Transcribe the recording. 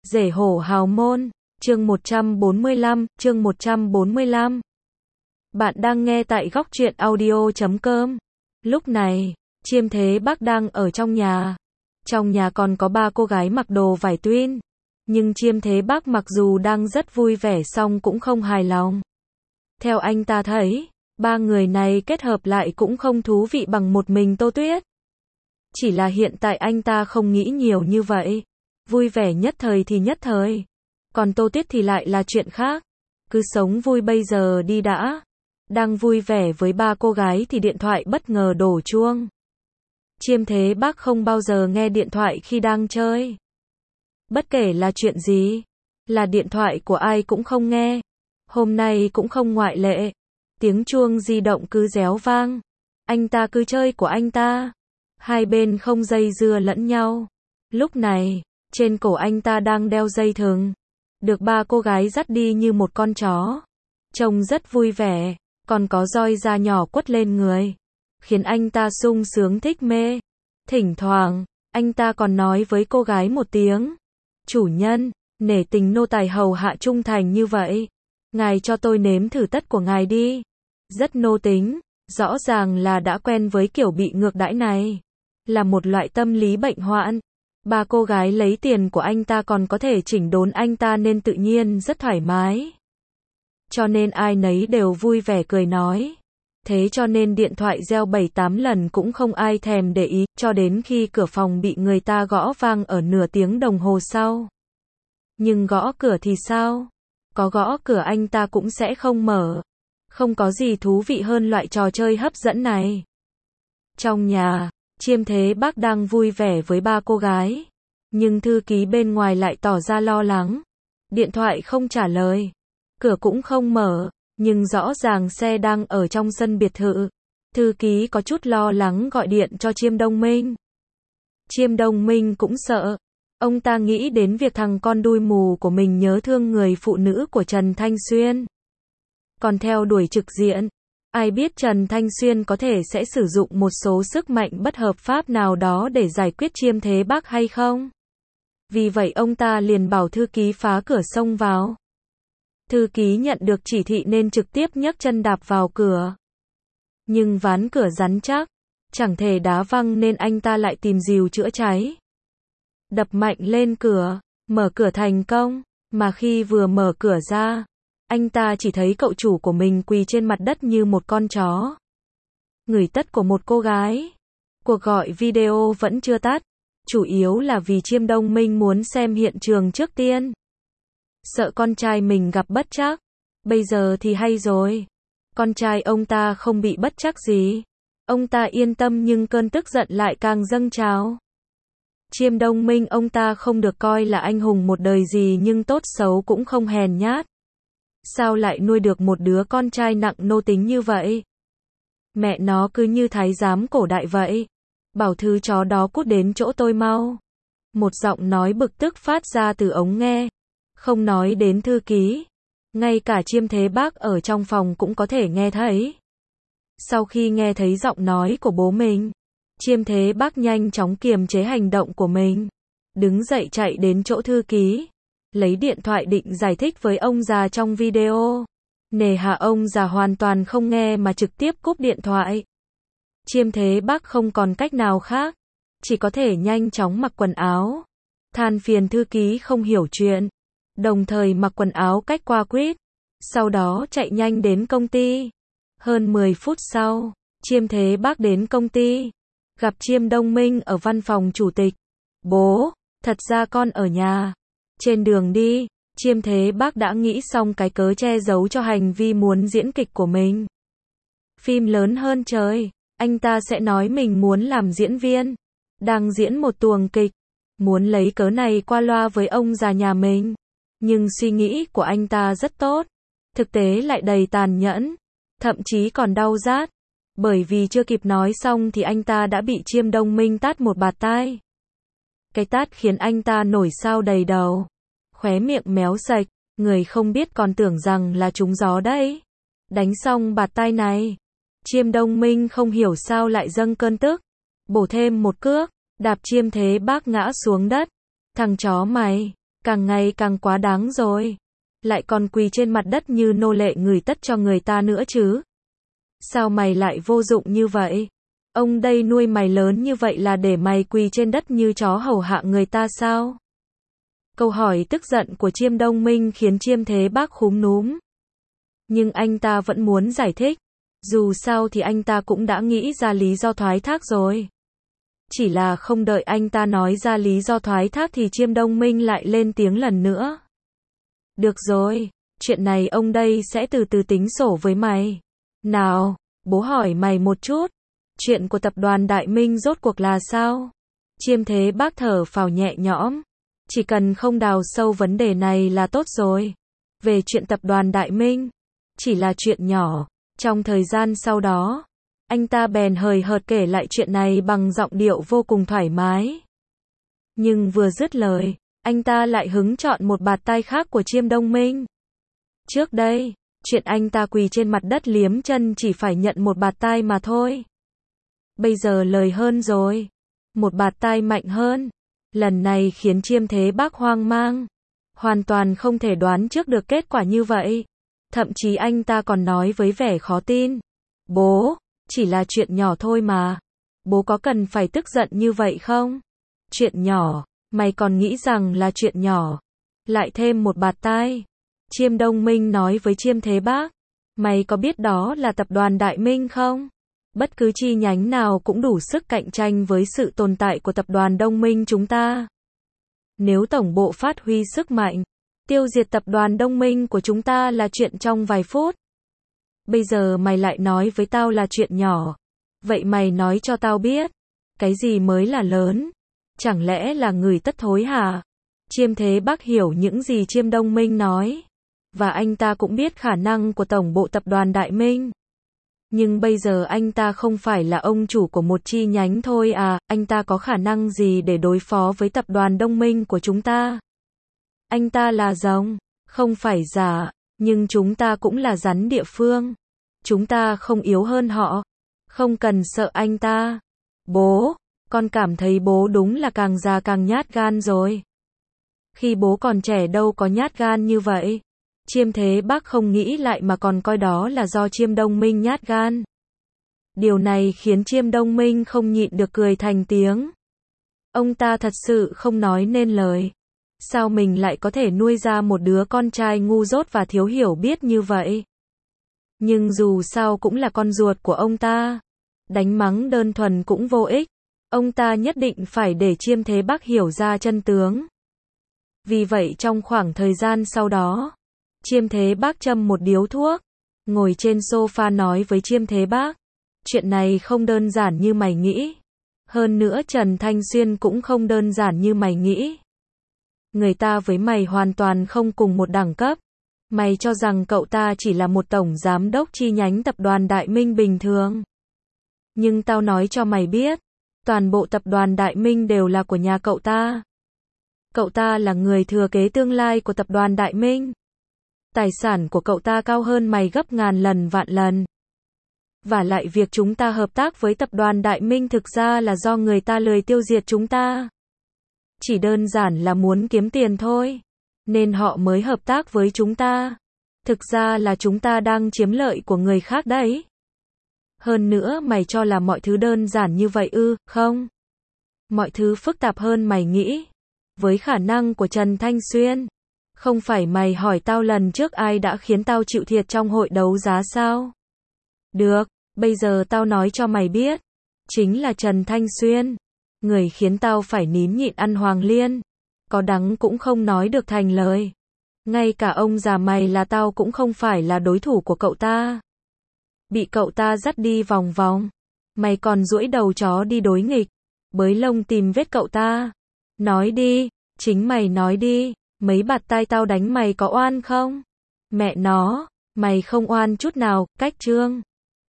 Rể hổ hào môn, chương 145. Bạn đang nghe tại góc truyện audio.com. Lúc này, Chiêm Thế Bác đang ở trong nhà. Trong nhà còn có 3 cô gái mặc đồ vải twin. Nhưng Chiêm Thế Bác mặc dù đang rất vui vẻ song cũng không hài lòng. Theo anh ta thấy, 3 người này kết hợp lại cũng không thú vị bằng một mình Tô Tuyết. Chỉ là hiện tại anh ta không nghĩ nhiều như vậy. Vui vẻ nhất thời thì nhất thời. Còn Tô Tuyết thì lại là chuyện khác. Cứ sống vui bây giờ đi đã. Đang vui vẻ với 3 cô gái thì điện thoại bất ngờ đổ chuông. Chiêm Thế Bác không bao giờ nghe điện thoại khi đang chơi. Bất kể là chuyện gì, là điện thoại của ai cũng không nghe. Hôm nay cũng không ngoại lệ. Tiếng chuông di động cứ réo vang. Anh ta cứ chơi của anh ta. Hai bên không dây dưa lẫn nhau. Lúc này, trên cổ anh ta đang đeo dây thừng. Được 3 cô gái dắt đi như một con chó. Trông rất vui vẻ, còn có roi da nhỏ quất lên người. Khiến anh ta sung sướng thích mê. Thỉnh thoảng, anh ta còn nói với cô gái một tiếng. Chủ nhân, nể tình nô tài hầu hạ trung thành như vậy. Ngài cho tôi nếm thử tất của ngài đi. Rất nô tính, rõ ràng là đã quen với kiểu bị ngược đãi này. Là một loại tâm lý bệnh hoạn. 3 cô gái lấy tiền của anh ta còn có thể chỉnh đốn anh ta nên tự nhiên rất thoải mái. Cho nên ai nấy đều vui vẻ cười nói. Thế cho nên điện thoại reo 7-8 lần cũng không ai thèm để ý, cho đến khi cửa phòng bị người ta gõ vang ở nửa tiếng đồng hồ sau. Nhưng gõ cửa thì sao? Có gõ cửa anh ta cũng sẽ không mở. Không có gì thú vị hơn loại trò chơi hấp dẫn này. Trong nhà, Chiêm Thế Bác đang vui vẻ với 3 cô gái. Nhưng thư ký bên ngoài lại tỏ ra lo lắng. Điện thoại không trả lời. Cửa cũng không mở. Nhưng rõ ràng xe đang ở trong sân biệt thự. Thư ký có chút lo lắng gọi điện cho Chiêm Đông Minh. Chiêm Đông Minh cũng sợ. Ông ta nghĩ đến việc thằng con đuôi mù của mình nhớ thương người phụ nữ của Trần Thanh Xuyên. Còn theo đuổi trực diện. Ai biết Trần Thanh Xuyên có thể sẽ sử dụng một số sức mạnh bất hợp pháp nào đó để giải quyết Chiêm Thế Bác hay không? Vì vậy ông ta liền bảo thư ký phá cửa xông vào. Thư ký nhận được chỉ thị nên trực tiếp nhấc chân đạp vào cửa. Nhưng ván cửa rắn chắc, chẳng thể đá văng nên anh ta lại tìm rìu chữa cháy. Đập mạnh lên cửa, mở cửa thành công, mà khi vừa mở cửa ra, anh ta chỉ thấy cậu chủ của mình quỳ trên mặt đất như một con chó. Ngửi tất của một cô gái. Cuộc gọi video vẫn chưa tắt, chủ yếu là vì Chiêm Đông Minh muốn xem hiện trường trước tiên. Sợ con trai mình gặp bất trắc. Bây giờ thì hay rồi. Con trai ông ta không bị bất trắc gì. Ông ta yên tâm nhưng cơn tức giận lại càng dâng trào. Chiêm Đông Minh ông ta không được coi là anh hùng một đời gì nhưng tốt xấu cũng không hèn nhát. Sao lại nuôi được một đứa con trai nặng nô tính như vậy? Mẹ nó cứ như thái giám cổ đại vậy. Bảo thứ chó đó cút đến chỗ tôi mau. Một giọng nói bực tức phát ra từ ống nghe. Không nói đến thư ký. Ngay cả Chiêm Thế Bác ở trong phòng cũng có thể nghe thấy. Sau khi nghe thấy giọng nói của bố mình, Chiêm Thế Bác nhanh chóng kiềm chế hành động của mình. Đứng dậy chạy đến chỗ thư ký. Lấy điện thoại định giải thích với ông già trong video. Nề hà ông già hoàn toàn không nghe mà trực tiếp cúp điện thoại. Chiêm Thế Bác không còn cách nào khác. Chỉ có thể nhanh chóng mặc quần áo. Than phiền thư ký không hiểu chuyện. Đồng thời mặc quần áo cách qua quýt. Sau đó chạy nhanh đến công ty. Hơn 10 phút sau, Chiêm Thế Bác đến công ty. Gặp Chiêm Đông Minh ở văn phòng chủ tịch. Bố, thật ra con ở nhà. Trên đường đi, Chiêm Thế Bác đã nghĩ xong cái cớ che giấu cho hành vi muốn diễn kịch của mình. Phim lớn hơn trời, anh ta sẽ nói mình muốn làm diễn viên. Đang diễn một tuồng kịch. Muốn lấy cớ này qua loa với ông già nhà mình. Nhưng suy nghĩ của anh ta rất tốt. Thực tế lại đầy tàn nhẫn. Thậm chí còn đau rát. Bởi vì chưa kịp nói xong thì anh ta đã bị Chiêm Đông Minh tát một bạt tai. Cái tát khiến anh ta nổi sao đầy đầu. Khóe miệng méo sạch. Người không biết còn tưởng rằng là trúng gió đấy. Đánh xong bạt tai này. Chiêm Đông Minh không hiểu sao lại dâng cơn tức. Bổ thêm một cước. Đạp Chiêm Thế Bác ngã xuống đất. Thằng chó mày. càng ngày càng quá đáng rồi. Lại còn quỳ trên mặt đất như nô lệ người tất cho người ta nữa chứ. Sao mày lại vô dụng như vậy? Ông đây nuôi mày lớn như vậy là để mày quỳ trên đất như chó hầu hạ người ta sao? Câu hỏi tức giận của Chiêm Đông Minh khiến Chiêm Thế Bác khúm núm. Nhưng anh ta vẫn muốn giải thích. Dù sao thì anh ta cũng đã nghĩ ra lý do thoái thác rồi. Chỉ là không đợi anh ta nói ra lý do thoái thác thì Chiêm Đông Minh lại lên tiếng lần nữa. Được rồi, chuyện này ông đây sẽ từ từ tính sổ với mày. Nào, bố hỏi mày một chút. Chuyện của tập đoàn Đại Minh rốt cuộc là sao? Chiêm Thế Bác thở phào nhẹ nhõm. Chỉ cần không đào sâu vấn đề này là tốt rồi. Về chuyện tập đoàn Đại Minh, chỉ là chuyện nhỏ. Trong thời gian sau đó, anh ta bèn hời hợt kể lại chuyện này bằng giọng điệu vô cùng thoải mái. Nhưng vừa dứt lời, anh ta lại hứng chọn một bạt tai khác của Chiêm Đông Minh. Trước đây, chuyện anh ta quỳ trên mặt đất liếm chân chỉ phải nhận một bạt tai mà thôi. Bây giờ lời hơn rồi. Một bạt tai mạnh hơn. Lần này khiến Chiêm Thế Bác hoang mang. Hoàn toàn không thể đoán trước được kết quả như vậy. Thậm chí anh ta còn nói với vẻ khó tin. Bố, chỉ là chuyện nhỏ thôi mà. Bố có cần phải tức giận như vậy không? Chuyện nhỏ, mày còn nghĩ rằng là chuyện nhỏ. Lại thêm một bạt tai. Chiêm Đông Minh nói với Chiêm Thế Bác. Mày có biết đó là tập đoàn Đại Minh không? Bất cứ chi nhánh nào cũng đủ sức cạnh tranh với sự tồn tại của tập đoàn Đông Minh chúng ta. Nếu tổng bộ phát huy sức mạnh, tiêu diệt tập đoàn Đông Minh của chúng ta là chuyện trong vài phút. Bây giờ mày lại nói với tao là chuyện nhỏ. Vậy mày nói cho tao biết, cái gì mới là lớn? Chẳng lẽ là người tất thối hả? Chiêm Thế Bác hiểu những gì Chiêm Đông Minh nói. Và anh ta cũng biết khả năng của tổng bộ tập đoàn Đại Minh. Nhưng bây giờ anh ta không phải là ông chủ của một chi nhánh thôi à, anh ta có khả năng gì để đối phó với tập đoàn Đông Minh của chúng ta? Anh ta là rồng, không phải giả, nhưng chúng ta cũng là rắn địa phương. Chúng ta không yếu hơn họ, không cần sợ anh ta. Bố, con cảm thấy bố đúng là càng già càng nhát gan rồi. Khi bố còn trẻ đâu có nhát gan như vậy. Chiêm Thế Bác không nghĩ lại mà còn coi đó là do Chiêm Đông Minh nhát gan. Điều này khiến Chiêm Đông Minh không nhịn được cười thành tiếng. Ông ta thật sự không nói nên lời. Sao mình lại có thể nuôi ra một đứa con trai ngu dốt và thiếu hiểu biết như vậy? Nhưng dù sao cũng là con ruột của ông ta. Đánh mắng đơn thuần cũng vô ích. Ông ta nhất định phải để Chiêm Thế Bác hiểu ra chân tướng. Vì vậy trong khoảng thời gian sau đó, Chiêm Thế Bác châm một điếu thuốc, ngồi trên sofa nói với Chiêm Thế Bác. Chuyện này không đơn giản như mày nghĩ. Hơn nữa Trần Thanh Xuyên cũng không đơn giản như mày nghĩ. Người ta với mày hoàn toàn không cùng một đẳng cấp. Mày cho rằng cậu ta chỉ là một tổng giám đốc chi nhánh tập đoàn Đại Minh bình thường. Nhưng tao nói cho mày biết, toàn bộ tập đoàn Đại Minh đều là của nhà cậu ta. Cậu ta là người thừa kế tương lai của tập đoàn Đại Minh. Tài sản của cậu ta cao hơn mày gấp ngàn lần vạn lần. Và lại việc chúng ta hợp tác với tập đoàn Đại Minh thực ra là do người ta lười tiêu diệt chúng ta. Chỉ đơn giản là muốn kiếm tiền thôi. Nên họ mới hợp tác với chúng ta. Thực ra là chúng ta đang chiếm lợi của người khác đấy. Hơn nữa mày cho là mọi thứ đơn giản như vậy ư, không? Mọi thứ phức tạp hơn mày nghĩ. Với khả năng của Trần Thanh Xuyên. Không phải mày hỏi tao lần trước ai đã khiến tao chịu thiệt trong hội đấu giá sao? Được, bây giờ tao nói cho mày biết. Chính là Trần Thanh Xuyên. Người khiến tao phải nín nhịn ăn Hoàng Liên. Có đắng cũng không nói được thành lời. Ngay cả ông già mày là tao cũng không phải là đối thủ của cậu ta. Bị cậu ta dắt đi vòng vòng. Mày còn duỗi đầu chó đi đối nghịch. Bới lông tìm vết cậu ta. Nói đi, chính mày nói đi. Mấy bạt tai tao đánh mày có oan không? Mẹ nó, mày không oan chút nào, cách trương.